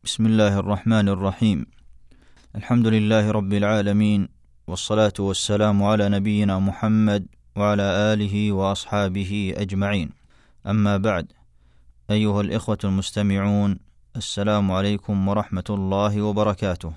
بسم الله الرحمن الرحيم. الحمد لله رب العالمين، والصلاة والسلام على نبينا محمد وعلى آله وأصحابه أجمعين. أما بعد، أيها الإخوة المستمعون، السلام عليكم ورحمة الله وبركاته.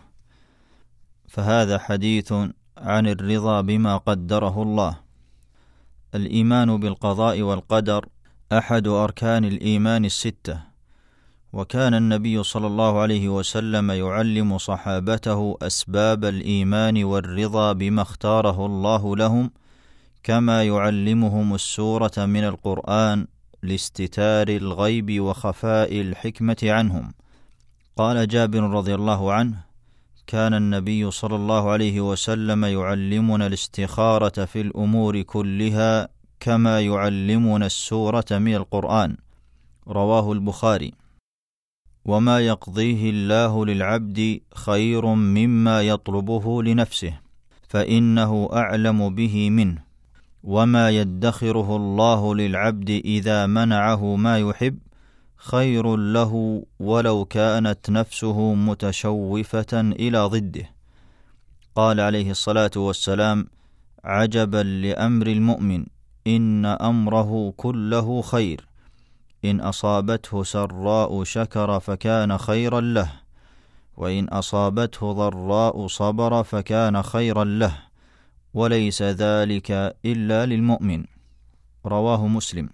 فهذا حديث عن الرضا بما قدره الله. الإيمان بالقضاء والقدر أحد أركان الإيمان الستة، وكان النبي صلى الله عليه وسلم يعلم صحابته أسباب الإيمان والرضا بما اختاره الله لهم، كما يعلمهم السورة من القرآن لاستتار الغيب وخفاء الحكمة عنهم. قال جابر رضي الله عنه: كان النبي صلى الله عليه وسلم يعلمنا الاستخارة في الأمور كلها كما يعلمنا السورة من القرآن. رواه البخاري. وما يقضيه الله للعبد خير مما يطلبه لنفسه، فإنه أعلم به منه، وما يدخره الله للعبد إذا منعه ما يحب خير له ولو كانت نفسه متشوفة إلى ضده. قال عليه الصلاة والسلام: عجبا لأمر المؤمن، إن أمره كله خير، إن أصابته سراء شكر فكان خيرا له، وإن أصابته ضراء صبر فكان خيرا له، وليس ذلك إلا للمؤمن. رواه مسلم.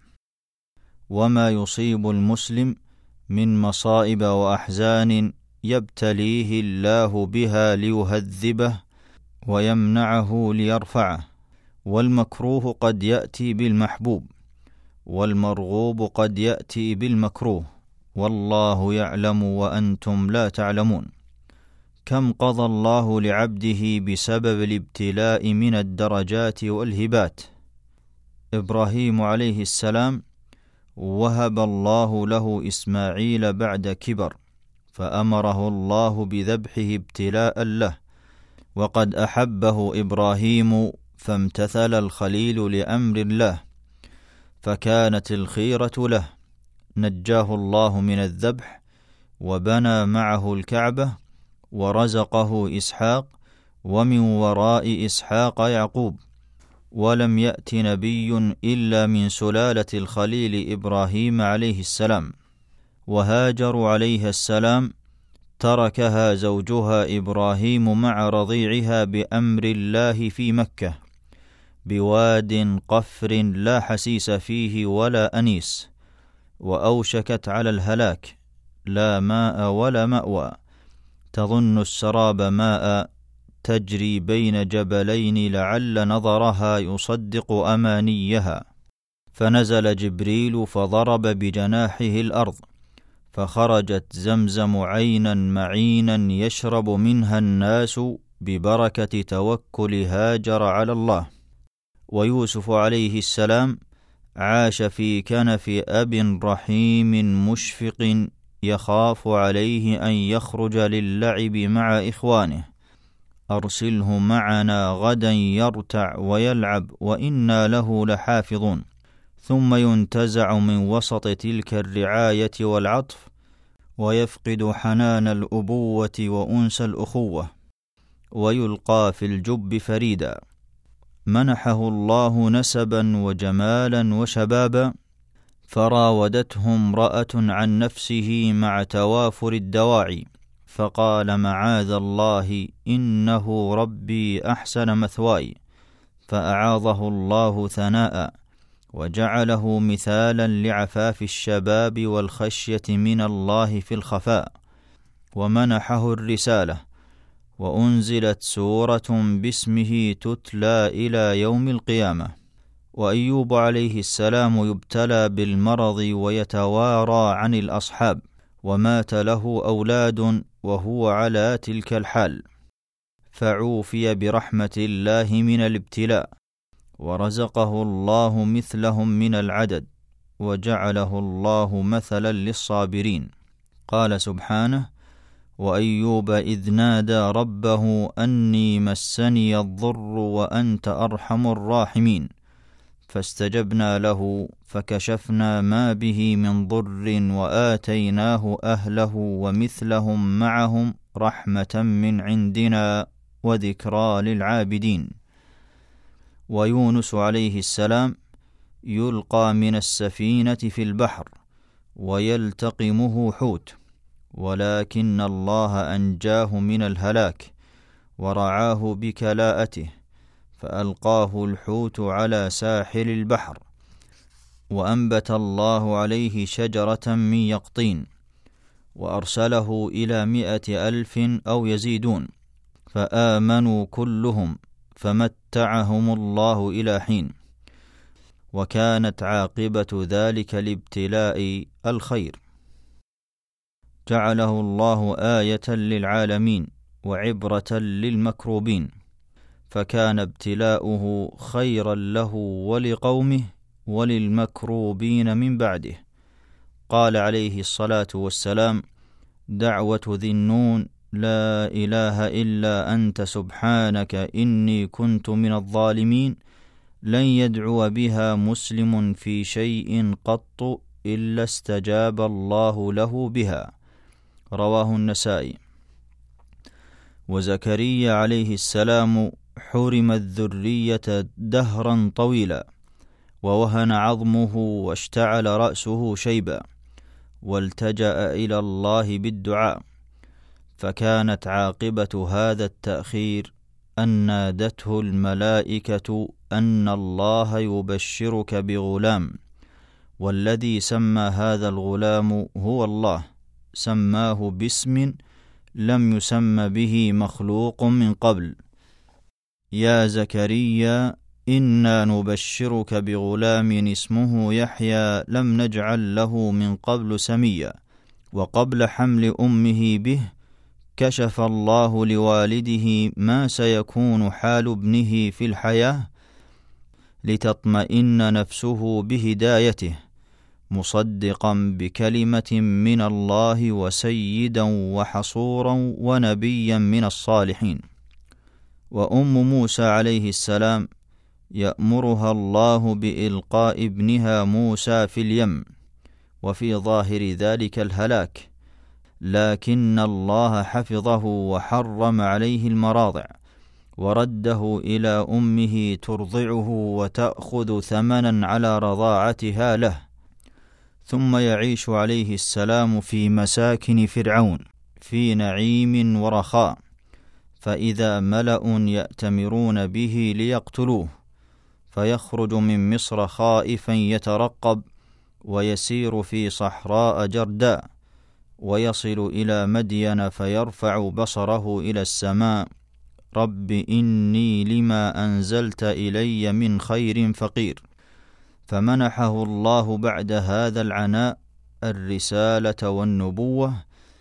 وما يصيب المسلم من مصائب وأحزان يبتليه الله بها ليهذبه ويمنعه ليرفعه، والمكروه قد يأتي بالمحبوب، والمرغوب قد يأتي بالمكروه، والله يعلم وأنتم لا تعلمون. كم قضى الله لعبده بسبب الابتلاء من الدرجات والهبات. إبراهيم عليه السلام وهب الله له إسماعيل بعد كبر، فأمره الله بذبحه ابتلاء له، وقد أحبه إبراهيم فامتثل الخليل لأمر الله، فكانت الخيرة له. نجاه الله من الذبح، وبنى معه الكعبة، ورزقه إسحاق، ومن وراء إسحاق يعقوب. ولم يأت نبي إلا من سلالة الخليل إبراهيم عليه السلام. وهاجر عليه السلام تركها زوجها إبراهيم مع رضيعها بأمر الله في مكة، بواد قفر لا حسيس فيه ولا أنيس، وأوشكت على الهلاك، لا ماء ولا مأوى، تظن السراب ماء، تجري بين جبلين لعل نظرها يصدق أمانيها. فنزل جبريل فضرب بجناحه الأرض، فخرجت زمزم عينا معينا يشرب منها الناس ببركة توكل هاجر على الله. ويوسف عليه السلام عاش في كنف أب رحيم مشفق يخاف عليه أن يخرج للعب مع إخوانه: أرسله معنا غدا يرتع ويلعب وإنا له لحافظون. ثم ينتزع من وسط تلك الرعاية والعطف، ويفقد حنان الأبوة وأنس الأخوة، ويلقى في الجب فريدا. منحه الله نسبا وجمالا وشبابا، فراودته امرأة عن نفسه مع توافر الدواعي، فقال: معاذ الله، إنه ربي أحسن مثواي، فأعاضه الله ثناء، وجعله مثالا لعفاف الشباب والخشية من الله في الخفاء. ومنحه الرسالة، وأنزلت سورة باسمه تتلى إلى يوم القيامة. وأيوب عليه السلام يبتلى بالمرض ويتوارى عن الأصحاب، ومات له أولاد وهو على تلك الحال، فعوفي برحمة الله من الابتلاء، ورزقه الله مثلهم من العدد، وجعله الله مثلا للصابرين. قال سبحانه: وأيوب إذ نادى ربه أني مسني الضر وأنت أرحم الراحمين، فاستجبنا له فكشفنا ما به من ضر وآتيناه أهله ومثلهم معهم رحمة من عندنا وذكرى للعابدين. ويونس عليه السلام يلقى من السفينة في البحر ويلتقمه حوت، ولكن الله أنجاه من الهلاك ورعاه بكلاءته، فألقاه الحوت على ساحل البحر، وأنبت الله عليه شجرة من يقطين، وأرسله إلى 100,000 أو يزيدون، فآمنوا كلهم، فمتعهم الله إلى حين. وكانت عاقبة ذلك الابتلاء الخير، جعله الله آية للعالمين وعبرة للمكروبين، فكان ابتلاؤه خيرا له ولقومه وللمكروبين من بعده. قال عليه الصلاة والسلام: دعوة ذي النون لا إله إلا أنت سبحانك إني كنت من الظالمين، لن يدعو بها مسلم في شيء قط إلا استجاب الله له بها. رواه النسائي. وزكريا عليه السلام حرم الذرية دهرا طويلا، ووهن عظمه واشتعل رأسه شيبا، والتجأ إلى الله بالدعاء، فكانت عاقبة هذا التأخير أن نادته الملائكة أن الله يبشرك بغلام، والذي سمى هذا الغلام هو الله، سماه باسم لم يسم به مخلوق من قبل: يا زكريا إنا نبشرك بغلام اسمه يحيى لم نجعل له من قبل سميا. وقبل حمل أمه به كشف الله لوالده ما سيكون حال ابنه في الحياة، لتطمئن نفسه بهدايته، مصدقا بكلمة من الله وسيدا وحصورا ونبيا من الصالحين. وأم موسى عليه السلام يأمرها الله بإلقاء ابنها موسى في اليم، وفي ظاهر ذلك الهلاك، لكن الله حفظه وحرم عليه المراضع، ورده إلى أمه ترضعه وتأخذ ثمنا على رضاعتها له، ثم يعيش عليه السلام في مساكن فرعون في نعيم ورخاء، فإذا ملأ يأتمرون به ليقتلوه، فيخرج من مصر خائفا يترقب، ويسير في صحراء جرداء، ويصل إلى مدين فيرفع بصره إلى السماء: رب إني لما أنزلت إلي من خير فقير. فمنحه الله بعد هذا العناء الرسالة والنبوة،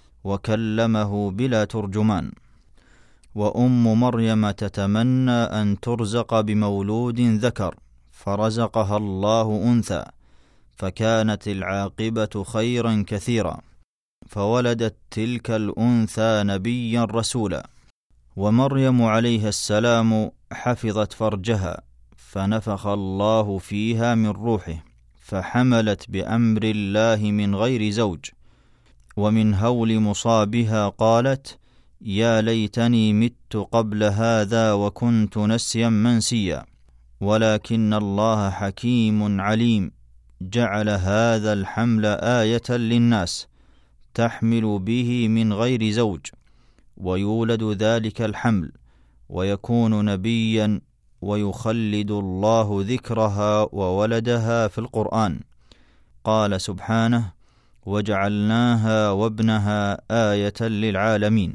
وكلمه بلا ترجمان. وأم مريم تتمنى أن ترزق بمولود ذكر، فرزقها الله أنثى، فكانت العاقبة خيرا كثيرا، فولدت تلك الأنثى نبيا رسولا. ومريم عليها السلام حفظت فرجها، فنفخ الله فيها من روحه، فحملت بأمر الله من غير زوج. ومن هول مصابها قالت: يا ليتني مت قبل هذا وكنت نسيا منسيا. ولكن الله حكيم عليم، جعل هذا الحمل آية للناس، تحمل به من غير زوج، ويولد ذلك الحمل، ويكون نبيا، ويخلد الله ذكرها وولدها في القرآن. قال سبحانه: وجعلناها وابنها آية للعالمين.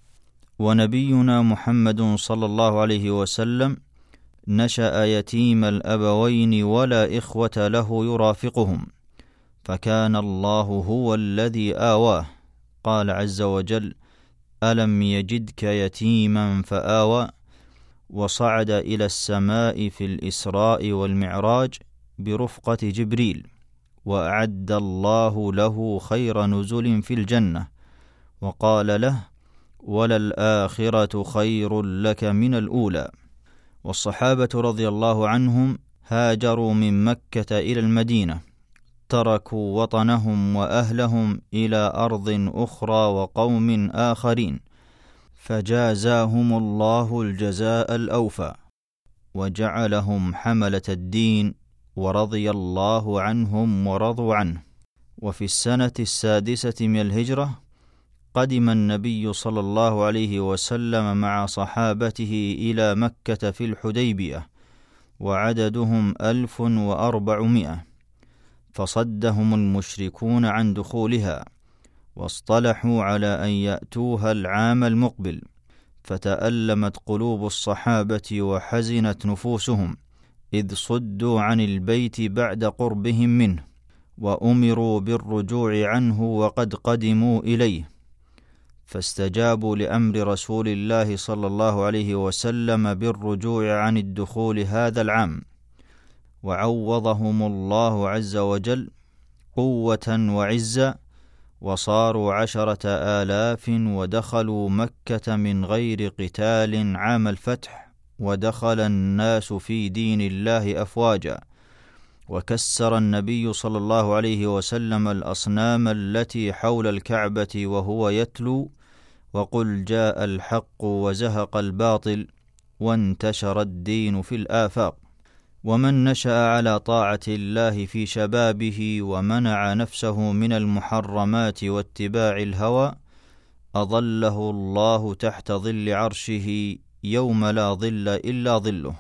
ونبينا محمد صلى الله عليه وسلم نشأ يتيم الأبوين ولا إخوة له يرافقهم، فكان الله هو الذي آواه. قال عز وجل: ألم يجدك يتيما فآوى. وصعد إلى السماء في الإسراء والمعراج برفقة جبريل، وأعد الله له خير نزل في الجنة، وقال له: وللآخرة خير لك من الأولى. والصحابة رضي الله عنهم هاجروا من مكة إلى المدينة، تركوا وطنهم وأهلهم إلى أرض أخرى وقوم آخرين، فجازاهم الله الجزاء الأوفى، وجعلهم حملة الدين، ورضي الله عنهم ورضوا عنه. وفي السنة 6 من الهجرة قدم النبي صلى الله عليه وسلم مع صحابته إلى مكة في الحديبية، وعددهم 1400، فصدهم المشركون عن دخولها، واصطلحوا على أن يأتوها العام المقبل، فتألمت قلوب الصحابة وحزنت نفوسهم، إذ صدوا عن البيت بعد قربهم منه، وأمروا بالرجوع عنه وقد قدموا إليه، فاستجابوا لأمر رسول الله صلى الله عليه وسلم بالرجوع عن الدخول هذا العام، وعوضهم الله عز وجل قوة وعزة، وصاروا 10,000، ودخلوا مكة من غير قتال عام الفتح، ودخل الناس في دين الله أفواجا، وكسر النبي صلى الله عليه وسلم الأصنام التي حول الكعبة وهو يتلو: وقل جاء الحق وزهق الباطل وانتشر الدين في الآفاق. ومن نشأ على طاعة الله في شبابه ومنع نفسه من المحرمات واتباع الهوى، أظله الله تحت ظل عرشه يوم لا ظل إلا ظله.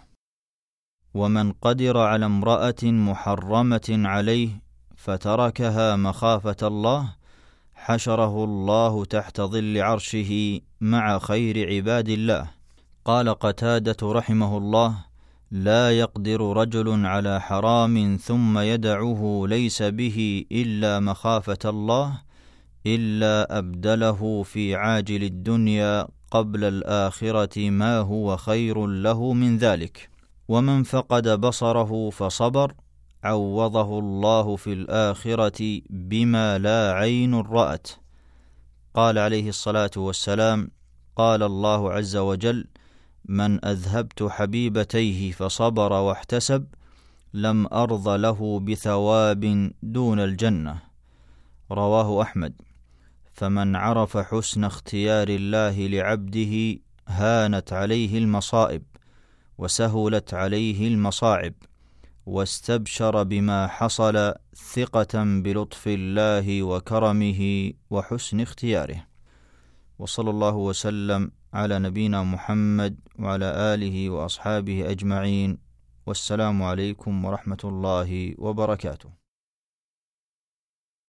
ومن قدر على امرأة محرمة عليه فتركها مخافة الله، حشره الله تحت ظل عرشه مع خير عباد الله. قال قتادة رحمه الله: لا يقدر رجل على حرام ثم يدعه ليس به إلا مخافة الله، إلا أبدله في عاجل الدنيا قبل الآخرة ما هو خير له من ذلك. ومن فقد بصره فصبر، عوضه الله في الآخرة بما لا عين رأت. قال عليه الصلاة والسلام: قال الله عز وجل: من أذهبت حبيبتيه فصبر واحتسب، لم أرض له بثواب دون الجنة. رواه أحمد. فمن عرف حسن اختيار الله لعبده هانت عليه المصائب، وسهلت عليه المصاعب، واستبشر بما حصل ثقة بلطف الله وكرمه وحسن اختياره. وصلى الله وسلم على نبينا محمد وعلى آله وأصحابه أجمعين، والسلام عليكم ورحمة الله وبركاته.